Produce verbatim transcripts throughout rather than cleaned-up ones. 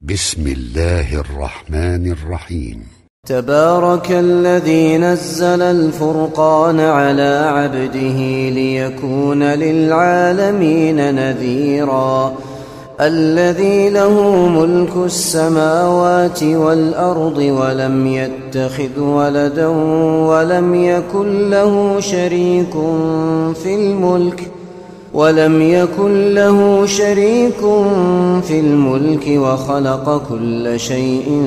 بسم الله الرحمن الرحيم. تبارك الذي نزل الفرقان على عبده ليكون للعالمين نذيرا الذي له ملك السماوات والأرض ولم يتخذ ولدا ولم يكن له شريك في الملك ولم يكن له شريك في الملك وخلق كل شيء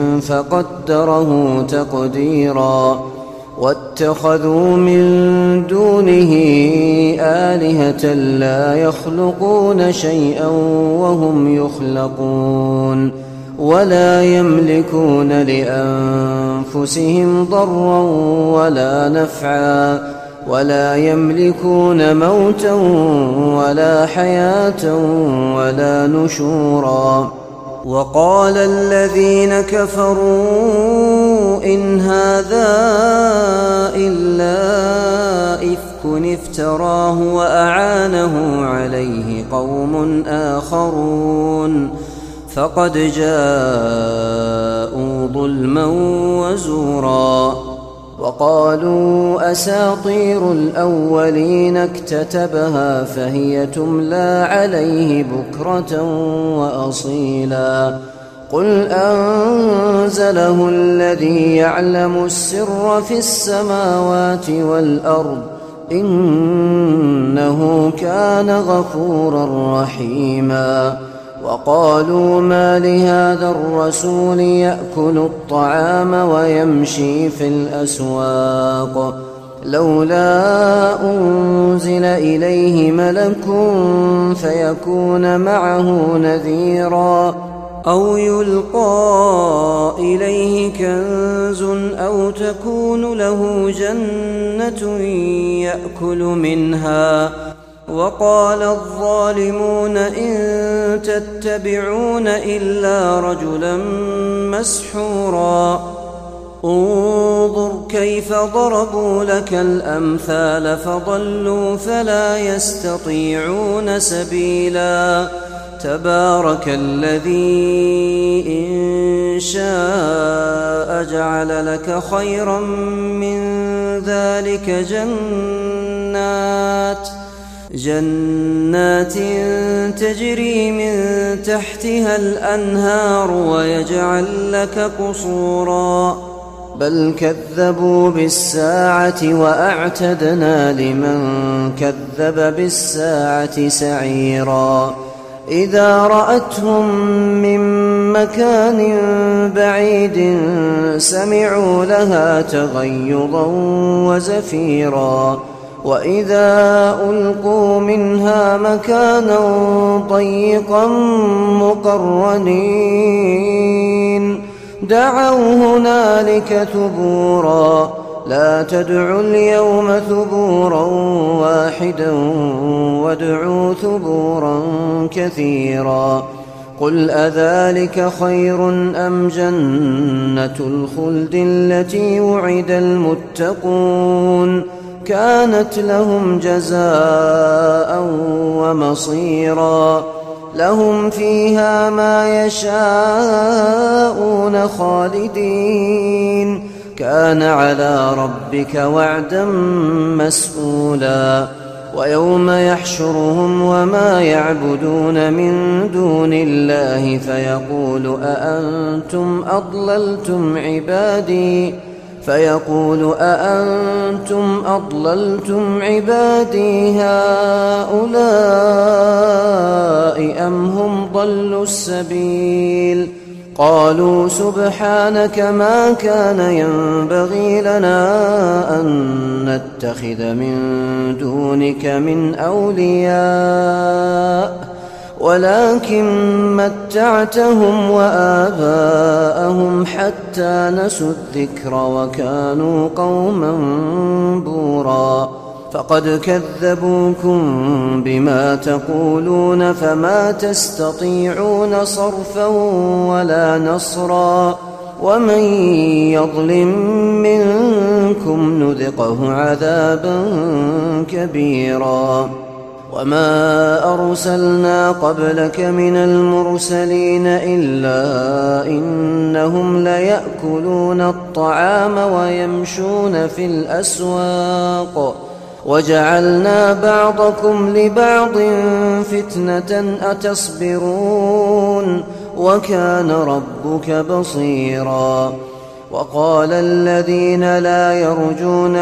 فقدره تقديرا واتخذوا من دونه آلهة لا يخلقون شيئا وهم يخلقون ولا يملكون لأنفسهم ضرا ولا نفعا ولا يملكون موتا ولا حياة ولا نشورا. وقال الذين كفروا إن هذا إلا إفك افتراه وأعانه عليه قوم آخرون فقد جاءوا ظلما وزورا. وقالوا أساطير الأولين اكتتبها فهي تملى عليه بكرة وأصيلا قل أنزله الذي يعلم السر في السماوات والأرض إنه كان غفورا رحيما. وقالوا ما لهذا الرسول يأكل الطعام ويمشي في الأسواق لولا أنزل إليه ملك فيكون معه نذيرا أو يلقى إليه كنز أو تكون له جنة يأكل منها. وقال الظالمون إن تتبعون إلا رجلا مسحورا انظر كيف ضربوا لك الأمثال فضلوا فلا يستطيعون سبيلا. تبارك الذي إن شاء جعل لك خيرا من ذلك جنات جنات تجري من تحتها الأنهار ويجعل لك قصورا بل كذبوا بالساعة وأعتدنا لمن كذب بالساعة سعيرا. إذا رأتهم من مكان بعيد سمعوا لها تغيظا وزفيرا وإذا ألقوا منها مكانا ضيقا مقرنين دعوا هنالك ثبورا لا تدعوا اليوم ثبورا واحدا وادعوا ثبورا كثيرا. قل أذلك خير أم جنة الخلد التي وعد المتقون كانت لهم جزاء ومصيرا لهم فيها ما يشاءون خالدين كان على ربك وعدا مسئولا. ويوم يحشرهم وما يعبدون من دون الله فيقول أأنتم أضللتم عبادي فيقول أأنتم أضللتم عبادي هؤلاء أم هم ضلوا السبيل قالوا سبحانك ما كان ينبغي لنا أن نتخذ من دونك من أولياء ولكن متعتهم وآباءهم حتى نسوا الذكر وكانوا قوما بورا. فقد كذبوكم بما تقولون فما تستطيعون صرفا ولا نصرا ومن يظلم منكم نذقه عذابا كبيرا. وما أرسلنا قبلك من المرسلين إلا إنهم ليأكلون الطعام ويمشون في الأسواق وجعلنا بعضكم لبعض فتنة أتصبرون وكان ربك بصيرا. وقال الذين لا يرجون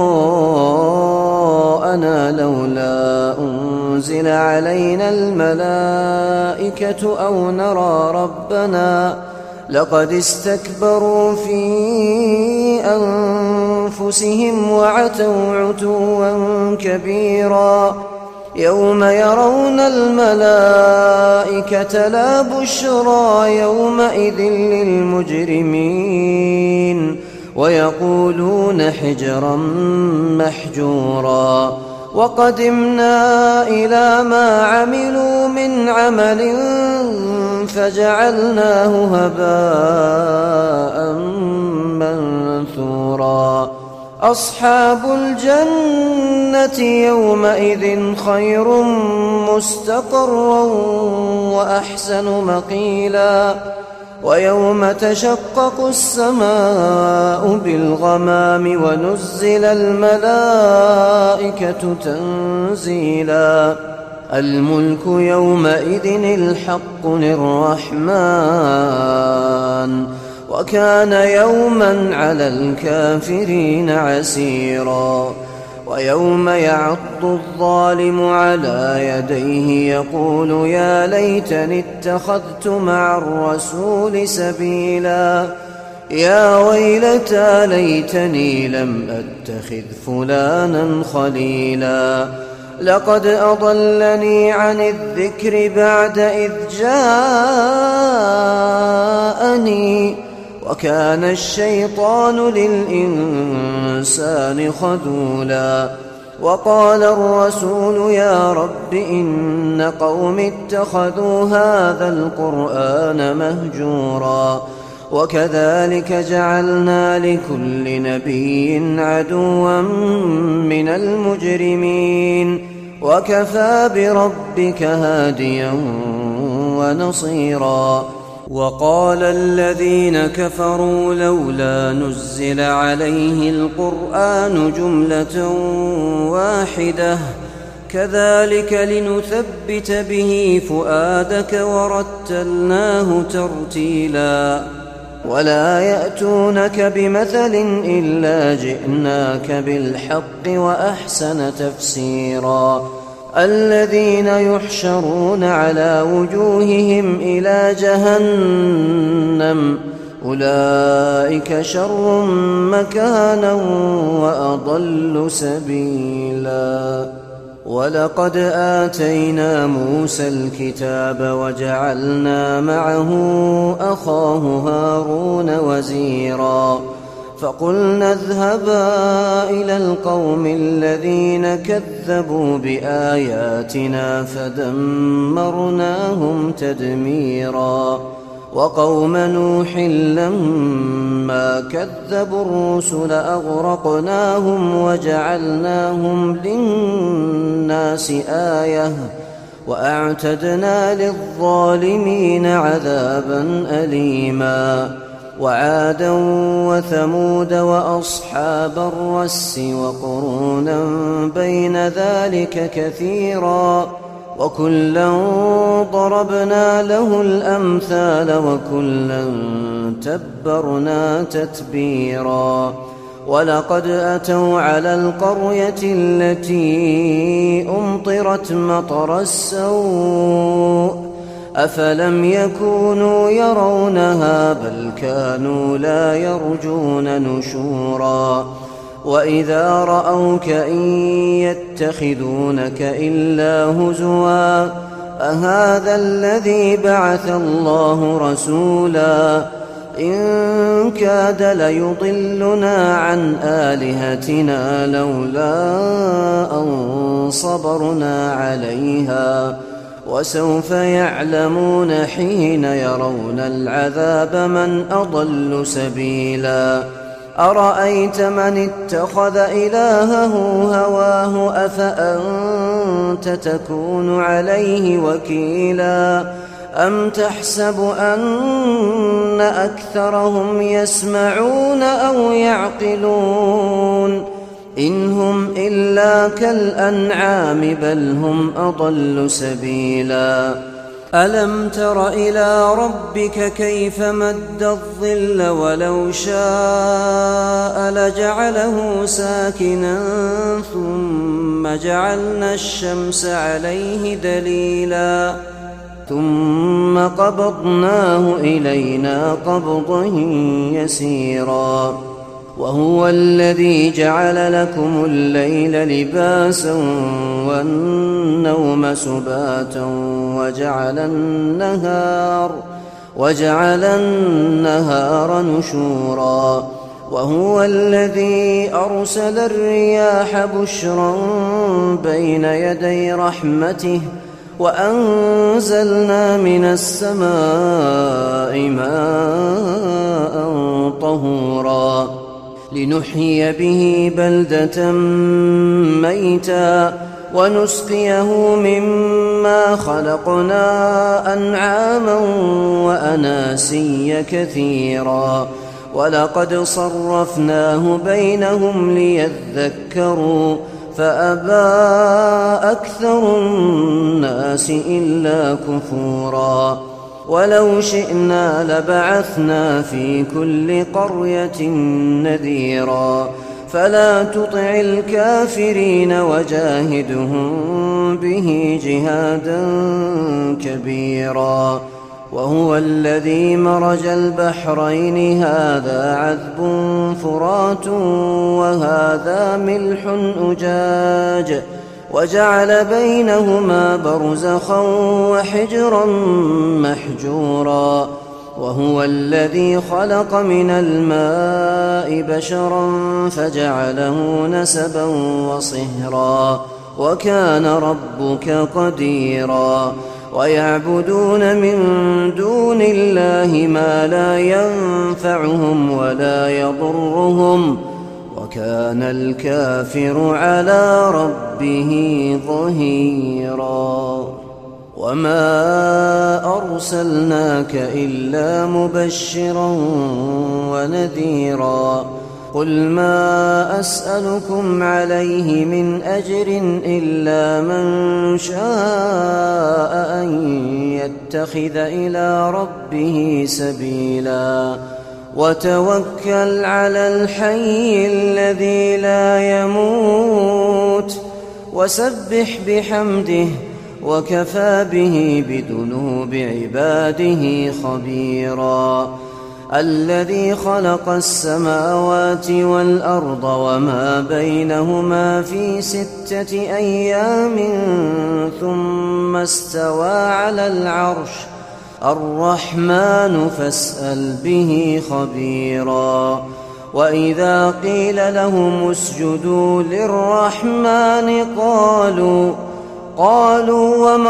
لقاءنا لولا أنزل علينا الملائكة أو نرى ربنا لقد استكبروا في أنفسهم وعتوا عتوا كبيرا. يوم يرون الملائكة لا بشرى يومئذ للمجرمين ويقولون حجرا محجورا. وقدمنا إلى ما عملوا من عمل فجعلناه هباء منثورا. أصحاب الجنة يومئذ خير مستقرا وأحسن مقيلا. ويوم تشقق السماء بالغمام ونزل الملائكة تنزيلا. الملك يومئذ الحق للرحمن وكان يوما على الكافرين عسيرا. ويوم يعض الظالم على يديه يقول يا ليتني اتخذت مع الرسول سبيلا. يا ويلتى ليتني لم أتخذ فلانا خليلا. لقد أضلني عن الذكر بعد إذ جاءني وكان الشيطان للإنسان خذولا. وقال الرسول يا رب إن قوم اتخذوا هذا القرآن مهجورا. وكذلك جعلنا لكل نبي عدوا من المجرمين وكفى بربك هاديا ونصيرا. وقال الذين كفروا لولا نزل عليه القرآن جملة واحدة كذلك لنثبت به فؤادك ورتلناه ترتيلا. ولا يأتونك بمثل إلا جئناك بالحق وأحسن تفسيرا. الذين يحشرون على وجوههم إلى جهنم أولئك شر مكانا وأضل سبيلا. ولقد آتينا موسى الكتاب وجعلنا معه أخاه هارون وزيرا. فقلنا اذهبا إلى القوم الذين كذبوا بآياتنا فدمرناهم تدميرا. وقوم نوح لما كذبوا الرسل أغرقناهم وجعلناهم للناس آية وأعتدنا للظالمين عذابا أليما. وعادا وثمود وأصحاب الرس وقرونا بين ذلك كثيرا. وكلا ضربنا له الأمثال وكلا تبرنا تتبيرا. ولقد أتوا على القرية التي أمطرت مطر السوء أفلم يكونوا يرونها بل كانوا لا يرجون نشورا. وإذا رأوك إن يتخذونك إلا هزوا أهذا الذي بعث الله رسولا. إن كاد ليضلنا عن آلهتنا لولا أن صبرنا عليها وسوف يعلمون حين يرون العذاب من أضل سبيلا. أرأيت من اتخذ إلهه هواه أفأنت تكون عليه وكيلا أم تحسب أن أكثرهم يسمعون أو يعقلون إن هم إلا كالأنعام بل هم أضل سبيلا ألم تر إلى ربك كيف مد الظل ولو شاء لجعله ساكنا ثم جعلنا الشمس عليه دليلا ثم قبضناه إلينا قبضا يسيرا وهو الذي جعل لكم الليل لباسا والنوم سباتا وجعل النهار وجعل النهار نشورا وهو الذي أرسل الرياح بشرا بين يدي رحمته وأنزلنا من السماء ماء طهورا لنحيي به بلدة ميتا ونسقيه مما خلقنا أنعاما وأناسيا كثيرا ولقد صرفناه بينهم ليذكروا فأبى أكثر الناس إلا كفورا ولو شئنا لبعثنا في كل قرية نذيرا فلا تطع الكافرين وجاهدهم به جهادا كبيرا وهو الذي مرج البحرين هذا عذب فرات وهذا ملح أجاج وجعل بينهما برزخا وحجرا محجورا وهو الذي خلق من الماء بشرا فجعله نسبا وصهرا وكان ربك قديرا ويعبدون من دون الله ما لا ينفعهم ولا يضرهم وكان الكافر على ربه ظهيرا وما أرسلناك إلا مبشرا ونذيرا قل ما أسألكم عليه من أجر إلا من شاء أن يتخذ إلى ربه سبيلا وتوكل على الحي الذي لا يموت وسبح بحمده وكفى به بذنوب عباده خبيرا الذي خلق السماوات والأرض وما بينهما في ستة أيام ثم استوى على العرش الرحمن فاسأل به خبيرا وإذا قيل لهم اسجدوا للرحمن قالوا قالوا وما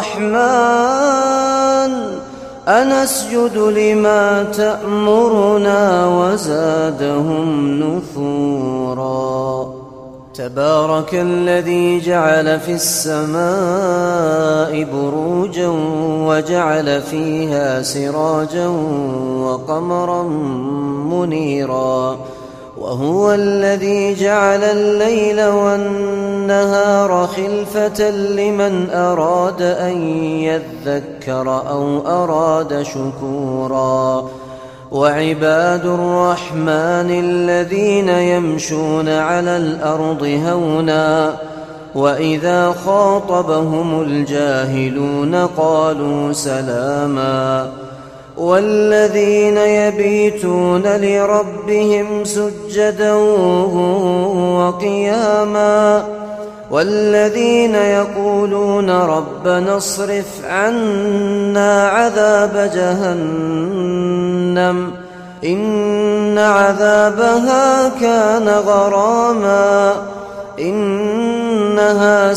الرحمن أنسجد لما تأمرنا وزادهم نفورا تبارك الذي جعل في السماء بروجا وجعل فيها سراجا وقمرا منيرا وهو الذي جعل الليل والنهار خلفة لمن أراد أن يذكر أو أراد شكورا وعباد الرحمن الذين يمشون على الأرض هونا وإذا خاطبهم الجاهلون قالوا سلاما والذين يبيتون لربهم سجدا وقياما والذين يقولون ربنا اصرف عنا عذاب جهنم إن عذابها كان غراما إنها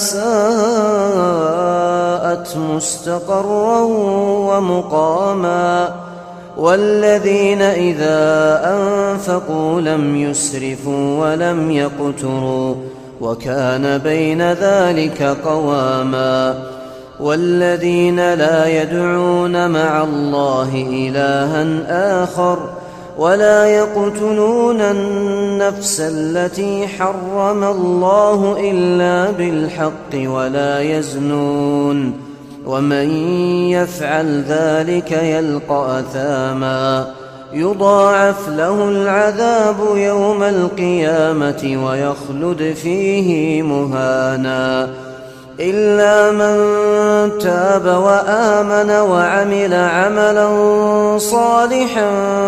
ساءت مستقرا ومقاما والذين إذا أنفقوا لم يسرفوا ولم يقتروا وكان بين ذلك قواما والذين لا يدعون مع الله إلها آخر ولا يقتلون النفس التي حرم الله إلا بالحق ولا يزنون ومن يفعل ذلك يلقى أثاما يضاعف له العذاب يوم القيامة ويخلد فيه مهانا إلا من تاب وآمن وعمل عملا صالحا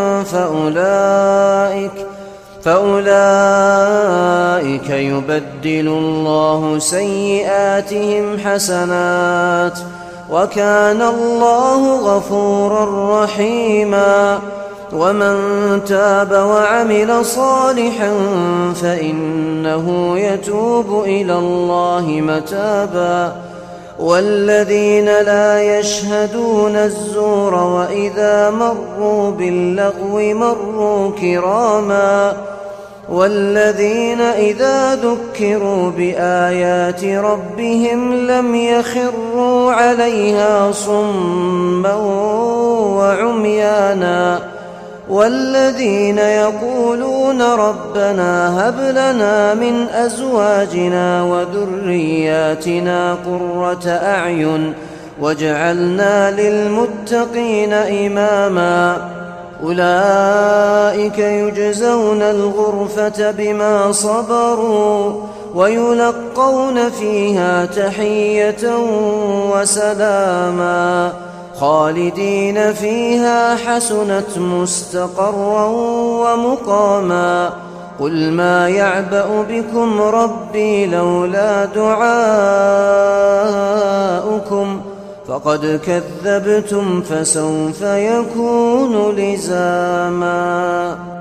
فأولئك فأولئك يبدل الله سيئاتهم حسنات وكان الله غفورا رحيما ومن تاب وعمل صالحا فإنه يتوب إلى الله متابا والذين لا يشهدون الزور وإذا مروا باللغو مروا كراما والذين إذا ذكروا بآيات ربهم لم يخروا عليها صما وعميانا والذين يقولون ربنا هب لنا من أزواجنا وذرياتنا قرة أعين واجعلنا للمتقين إماما أولئك يجزون الغرفة بما صبروا ويلقون فيها تحية وسلاما خالدين فيها حسنت مستقرا ومقاما قل ما يعبأ بكم ربي لولا دعاؤكم فقد كذبتم فسوف يكون لزاما.